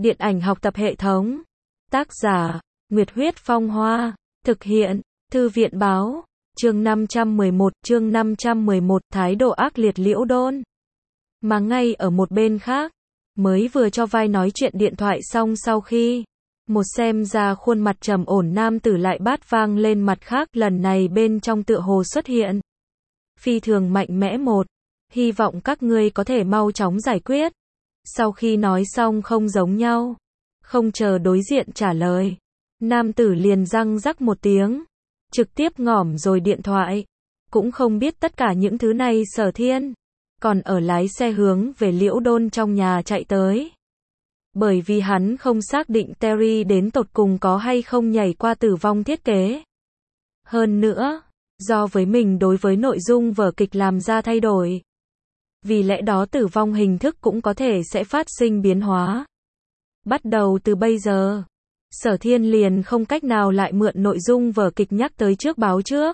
Điện ảnh học tập hệ thống. Tác giả, Nguyệt Huyết Phong Hoa. Thực hiện, Thư viện Báo. Chương 511, thái độ ác liệt Liễu Đôn. Mà ngay ở một bên khác, mới vừa cho vai nói chuyện điện thoại xong sau khi, một xem ra khuôn mặt trầm ổn nam tử lại bát vang lên mặt khác, lần này bên trong tựa hồ xuất hiện. Phi thường mạnh mẽ một, hy vọng các ngươi có thể mau chóng giải quyết. Sau khi nói xong không giống nhau, không chờ đối diện trả lời, nam tử liền răng rắc một tiếng, trực tiếp ngỏm rồi điện thoại. Cũng không biết tất cả những thứ này Sở Thiên còn ở lái xe hướng về Liễu Đôn trong nhà chạy tới. Bởi vì hắn không xác định Terry đến tột cùng có hay không nhảy qua tử vong thiết kế. Hơn nữa, do với mình đối với nội dung vở kịch làm ra thay đổi, vì lẽ đó tử vong hình thức cũng có thể sẽ phát sinh biến hóa. Bắt đầu từ bây giờ, Sở Thiên liền không cách nào lại mượn nội dung vở kịch nhắc tới trước báo trước.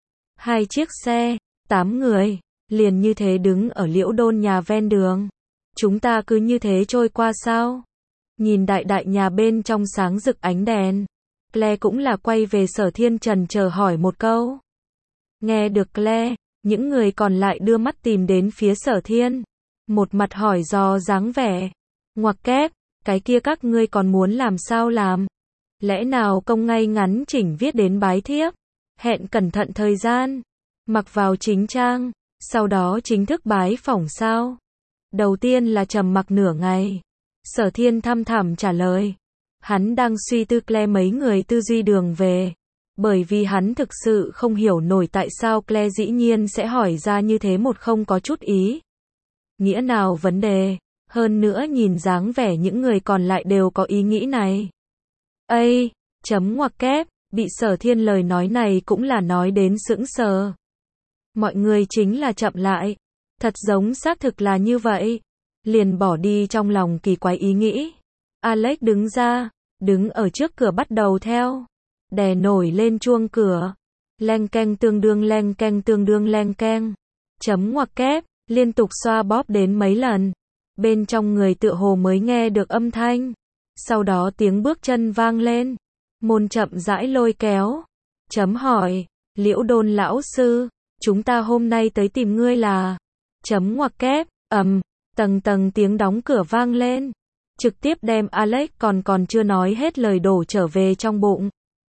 2 chiếc xe, 8 người, liền như thế đứng ở Liễu Đôn nhà ven đường. Chúng ta cứ như thế trôi qua sao? Nhìn đại đại nhà bên trong sáng rực ánh đèn, Claire cũng là quay về Sở Thiên trần chờ hỏi một câu. Nghe được Claire, những người còn lại đưa mắt tìm đến phía Sở Thiên, một mặt hỏi dò dáng vẻ. Ngoặc kép, cái kia các ngươi còn muốn làm sao làm? Lẽ nào công ngay ngắn chỉnh viết đến bái thiếp? Hẹn cẩn thận thời gian, mặc vào chính trang, sau đó chính thức bái phỏng sao? Đầu tiên là trầm mặc nửa ngày. Sở Thiên thăm thẳm trả lời. Hắn đang suy tư Claire mấy người tư duy đường về. Bởi vì hắn thực sự không hiểu nổi tại sao Claire dĩ nhiên sẽ hỏi ra như thế một không có chút ý nghĩa nào vấn đề. Hơn nữa nhìn dáng vẻ những người còn lại đều có ý nghĩ này. Ây, chấm ngoặc kép, bị Sở Thiên lời nói này cũng là nói đến sững sờ. Mọi người chính là chậm lại. Thật giống xác thực là như vậy. Liền bỏ đi trong lòng kỳ quái ý nghĩ. Alex đứng ra, đứng ở trước cửa bắt đầu theo. Đè nổi lên chuông cửa. Leng keng tương đương leng keng tương đương leng keng. Chấm ngoặc kép, liên tục xoa bóp đến mấy lần. Bên trong người tựa hồ mới nghe được âm thanh. Sau đó tiếng bước chân vang lên. Môn chậm rãi lôi kéo. Chấm hỏi, Liễu Đôn lão sư, chúng ta hôm nay tới tìm ngươi là. Chấm ngoặc kép, tầng tầng tiếng đóng cửa vang lên. Trực tiếp đem Alex còn chưa nói hết lời đổ trở về trong bụng.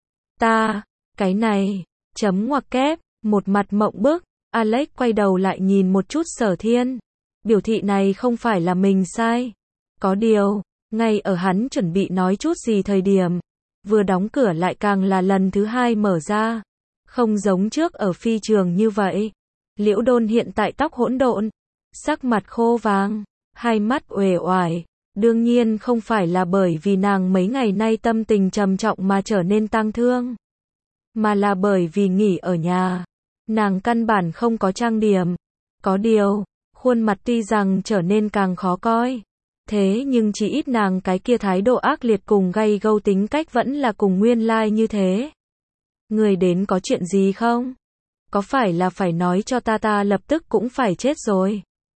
Cái này, chấm ngoặc kép, một mặt mộng bức, Alex quay đầu lại nhìn một chút Sở Thiên. Biểu thị này không phải là mình sai. Có điều, ngay ở hắn chuẩn bị nói chút gì thời điểm, vừa đóng cửa lại càng là lần thứ hai mở ra. Không giống trước ở phi trường như vậy. Liễu Đôn hiện tại tóc hỗn độn, sắc mặt khô vàng, hai mắt uể oải. Đương nhiên không phải là bởi vì nàng mấy ngày nay tâm tình trầm trọng mà trở nên tang thương, mà là bởi vì nghỉ ở nhà. Nàng căn bản không có trang điểm. Có điều, khuôn mặt tuy rằng trở nên càng khó coi, thế nhưng chỉ ít nàng cái kia thái độ ác liệt cùng gay gâu tính cách vẫn là cùng nguyên lai như thế. Người đến có chuyện gì không? Có phải là phải nói cho ta lập tức cũng phải chết rồi?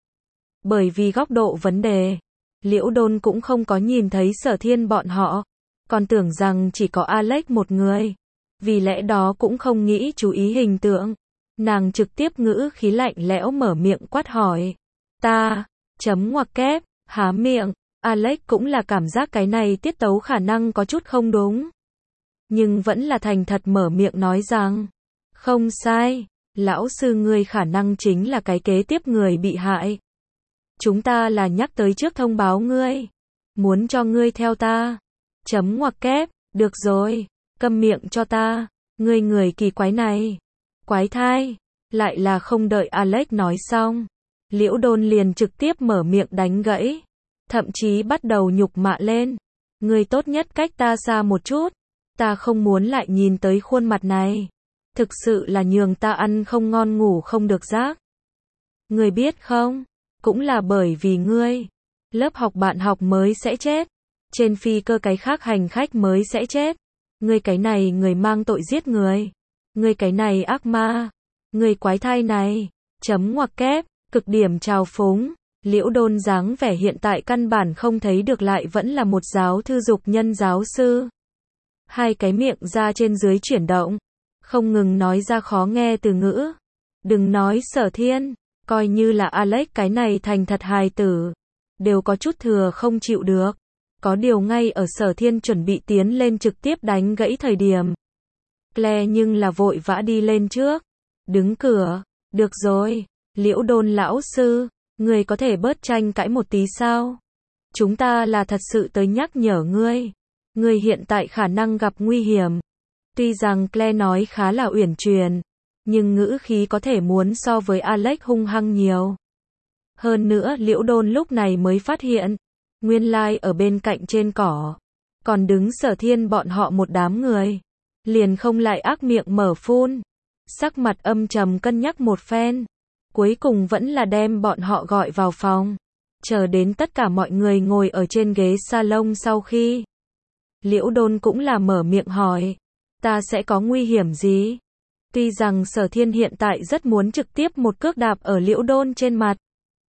Bởi vì góc độ vấn đề, Liễu Đôn cũng không có nhìn thấy Sở Thiên bọn họ, còn tưởng rằng chỉ có Alex một người. Vì lẽ đó cũng không nghĩ chú ý hình tượng. Nàng trực tiếp ngữ khí lạnh lẽo mở miệng quát hỏi. Chấm ngoặc kép, há miệng. Alex cũng là cảm giác cái này tiết tấu khả năng có chút không đúng. Nhưng vẫn là thành thật mở miệng nói rằng. Không sai, lão sư ngươi khả năng chính là cái kế tiếp người bị hại. Chúng ta là nhắc tới trước thông báo ngươi. Muốn cho ngươi theo ta. Chấm ngoặc kép, được rồi, câm miệng cho ta. Ngươi người kỳ quái này. Quái thai. Lại là không đợi Alex nói xong. Liễu Đôn liền trực tiếp mở miệng đánh gãy. Thậm chí bắt đầu nhục mạ lên. Ngươi tốt nhất cách ta xa một chút. Ta không muốn lại nhìn tới khuôn mặt này. Thực sự là nhường ta ăn không ngon ngủ không được giấc. Ngươi biết không? Cũng là bởi vì ngươi. Lớp học bạn học mới sẽ chết. Trên phi cơ cái khác hành khách mới sẽ chết. Ngươi cái này người mang tội giết người. Ngươi cái này ác ma. Ngươi quái thai này. Chấm ngoặc kép, cực điểm trào phúng. Liễu Đôn dáng vẻ hiện tại căn bản không thấy được lại vẫn là một giáo thư dục nhân giáo sư. Hai cái miệng ra trên dưới chuyển động, không ngừng nói ra khó nghe từ ngữ. Đừng nói Sở Thiên, coi như là Alex cái này thành thật hài tử, đều có chút thừa không chịu được. Có điều ngay ở Sở Thiên chuẩn bị tiến lên trực tiếp đánh gãy thời điểm, Claire nhưng là vội vã đi lên trước, đứng cửa. Được rồi, Liễu Đôn lão sư, người có thể bớt tranh cãi một tí sao? Chúng ta là thật sự tới nhắc nhở ngươi. Ngươi hiện tại khả năng gặp nguy hiểm. Tuy rằng Claire nói khá là uyển chuyển, nhưng ngữ khí có thể muốn so với Alex hung hăng nhiều. Hơn nữa Liễu Đôn lúc này mới phát hiện, nguyên lai ở bên cạnh trên cỏ, còn đứng Sở Thiên bọn họ một đám người. Liền không lại ác miệng mở phun. Sắc mặt âm trầm cân nhắc một phen. Cuối cùng vẫn là đem bọn họ gọi vào phòng. Chờ đến tất cả mọi người ngồi ở trên ghế salon sau khi. Liễu Đôn cũng là mở miệng hỏi. Ta sẽ có nguy hiểm gì? Tuy rằng Sở Thiên hiện tại rất muốn trực tiếp một cước đạp ở Liễu Đôn trên mặt.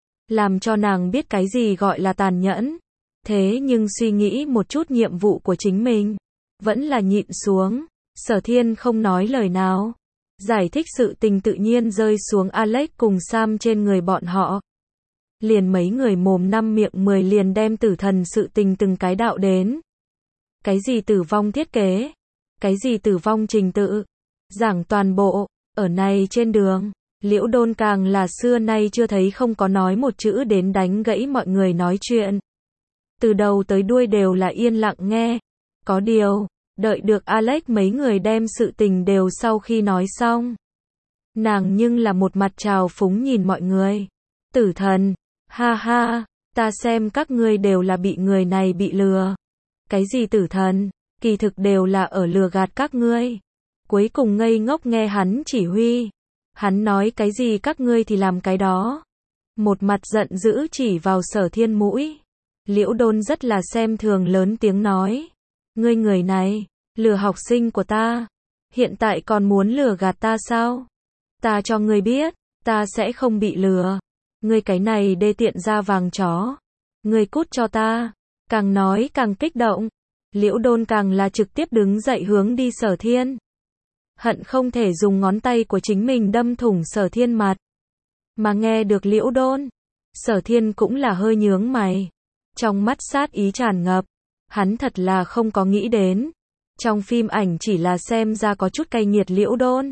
Làm cho nàng biết cái gì gọi là tàn nhẫn. Thế nhưng suy nghĩ một chút nhiệm vụ của chính mình. Vẫn là nhịn xuống. Sở Thiên không nói lời nào. Giải thích sự tình tự nhiên rơi xuống Alex cùng Sam trên người bọn họ. Liền mấy người mồm năm miệng 10 liền đem tử thần sự tình từng cái đạo đến. Cái gì tử vong thiết kế? Cái gì tử vong trình tự? Giảng toàn bộ. Ở này trên đường, Liễu Đôn càng là xưa nay chưa thấy không có nói một chữ đến đánh gãy mọi người nói chuyện. Từ đầu tới đuôi đều là yên lặng nghe. Có điều, đợi được Alex mấy người đem sự tình đều sau khi nói xong. Nàng nhưng là một mặt trào phúng nhìn mọi người. Tử thần, ha ha, ta xem các ngươi đều là bị người này bị lừa. Cái gì tử thần, kỳ thực đều là ở lừa gạt các ngươi. Cuối cùng ngây ngốc nghe hắn chỉ huy. Hắn nói cái gì các ngươi thì làm cái đó. Một mặt giận dữ chỉ vào Sở Thiên mũi. Liễu Đôn rất là xem thường lớn tiếng nói. Ngươi người này, lừa học sinh của ta. Hiện tại còn muốn lừa gạt ta sao? Ta cho ngươi biết, ta sẽ không bị lừa. Ngươi cái này đê tiện da vàng chó. Ngươi cút cho ta. Càng nói càng kích động. Liễu Đôn càng là trực tiếp đứng dậy hướng đi Sở Thiên. Hận không thể dùng ngón tay của chính mình đâm thủng Sở Thiên mặt. Mà nghe được Liễu Đôn, Sở Thiên cũng là hơi nhướng mày. Trong mắt sát ý tràn ngập. Hắn thật là không có nghĩ đến. Trong phim ảnh chỉ là xem ra có chút cay nghiệt Liễu Đôn.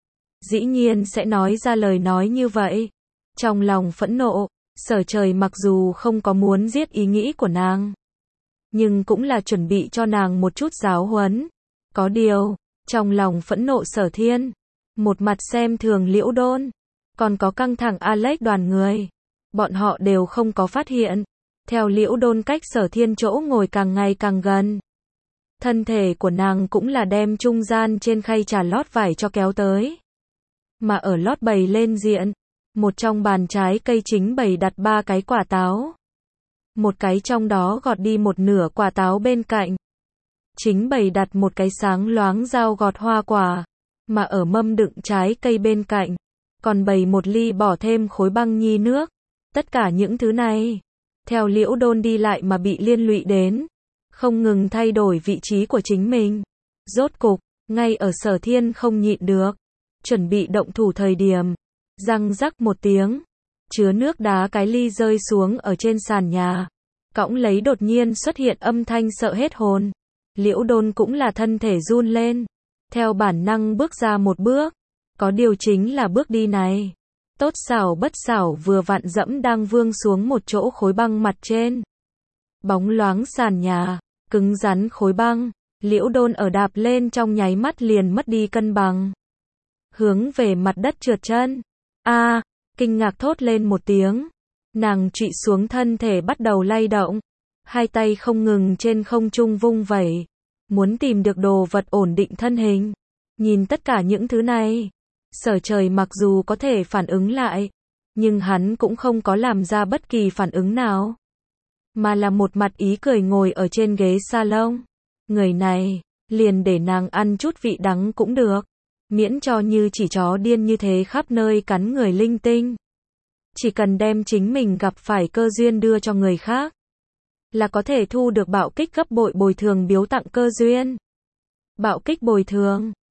Dĩ nhiên sẽ nói ra lời nói như vậy. Trong lòng phẫn nộ, Sở Trời mặc dù không có muốn giết ý nghĩ của nàng. Nhưng cũng là chuẩn bị cho nàng một chút giáo huấn. Có điều, trong lòng phẫn nộ Sở Thiên. Một mặt xem thường Liễu Đôn. Còn có căng thẳng Alex đoàn người. Bọn họ đều không có phát hiện. Theo Liễu Đôn cách Sở Thiên chỗ ngồi càng ngày càng gần. Thân thể của nàng cũng là đem trung gian trên khay trà lót vải cho kéo tới. Mà ở lót bày lên diện, một trong bàn trái cây chính bày đặt 3 cái quả táo. Một cái trong đó gọt đi một nửa quả táo bên cạnh. Chính bày đặt một cái sáng loáng dao gọt hoa quả. Mà ở mâm đựng trái cây bên cạnh, còn bày một ly bỏ thêm khối băng nhi nước. Tất cả những thứ này, theo Liễu Đôn đi lại mà bị liên lụy đến. Không ngừng thay đổi vị trí của chính mình. Rốt cục, ngay ở Sở Thiên không nhịn được. Chuẩn bị động thủ thời điểm. Răng rắc một tiếng. Chứa nước đá cái ly rơi xuống ở trên sàn nhà. Cõng lấy đột nhiên xuất hiện âm thanh sợ hết hồn. Liễu Đôn cũng là thân thể run lên. Theo bản năng bước ra một bước. Có điều chính là bước đi này. Tốt xảo bất xảo vừa vặn dẫm đang vương xuống một chỗ khối băng mặt trên. Bóng loáng sàn nhà, cứng rắn khối băng. Liễu Đôn ở đạp lên trong nháy mắt liền mất đi cân bằng. Hướng về mặt đất trượt chân. Kinh ngạc thốt lên một tiếng. Nàng trụy xuống thân thể bắt đầu lay động. Hai tay không ngừng trên không trung vung vẩy. Muốn tìm được đồ vật ổn định thân hình. Nhìn tất cả những thứ này. Sở Trời mặc dù có thể phản ứng lại. Nhưng hắn cũng không có làm ra bất kỳ phản ứng nào. Mà là một mặt ý cười ngồi ở trên ghế salon. Người này, liền để nàng ăn chút vị đắng cũng được. Miễn cho như chỉ chó điên như thế khắp nơi cắn người linh tinh. Chỉ cần đem chính mình gặp phải cơ duyên đưa cho người khác, là có thể thu được bạo kích gấp bội bồi thường biếu tặng cơ duyên. Bạo kích bồi thường